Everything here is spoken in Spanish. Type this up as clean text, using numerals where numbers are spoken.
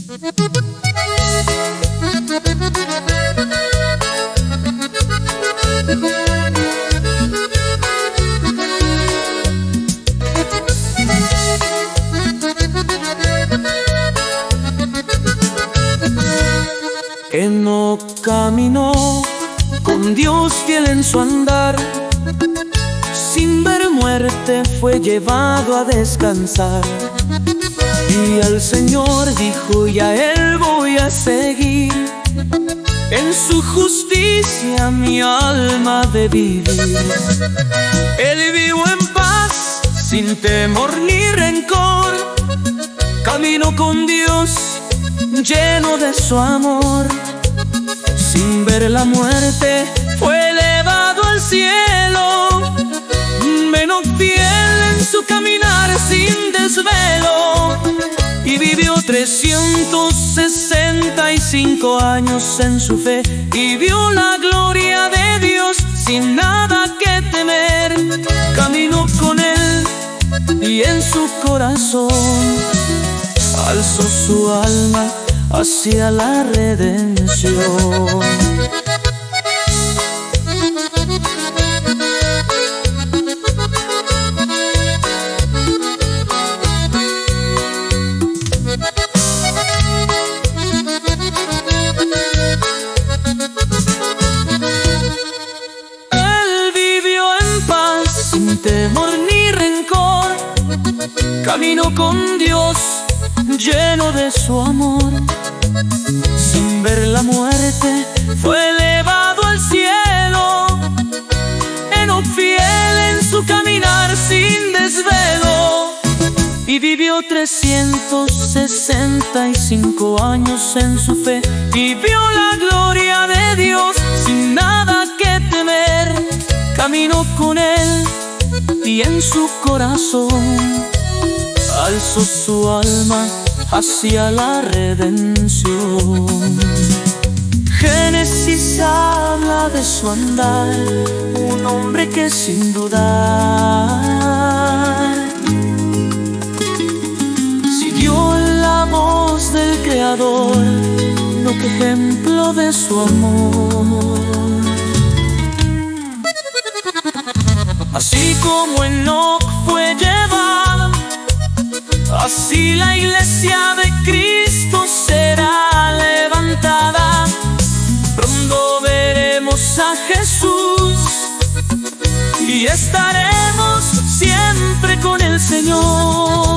Enoc caminó con Dios fiel en su andar, sin ver muerte fue llevado a descansar. Y al Señor dijo: y a Él voy a seguir, en su justicia mi alma de vivir. Él vivió en paz, sin temor ni rencor, caminó con Dios lleno de su amor. Sin ver la muerte fue elevado al cielo, menos fiel en su caminar sin desvelo. Y vivió 365 años en su fe, y vio la gloria de Dios sin nada que temer. Caminó con Él y en su corazón alzó su alma hacia la redención. Él vivió en paz, sin temor ni rencor, caminó con Dios lleno de su amor. Sin ver la muerte fue elevado al cielo, Enoc fiel en su caminar sin desvelo. Y vivió 365 años en su fe, y vio la gloria de Dios sin nada que temer. Caminó con Él y en su corazón alzó su alma hacia la redención. Génesis habla de su andar, un hombre que sin dudar siguió la voz del Creador, no que ejemplo de su amor. Así como Enoc fue llevado, así la iglesia de Cristo será levantada. Pronto veremos a Jesús y estaremos siempre con el Señor.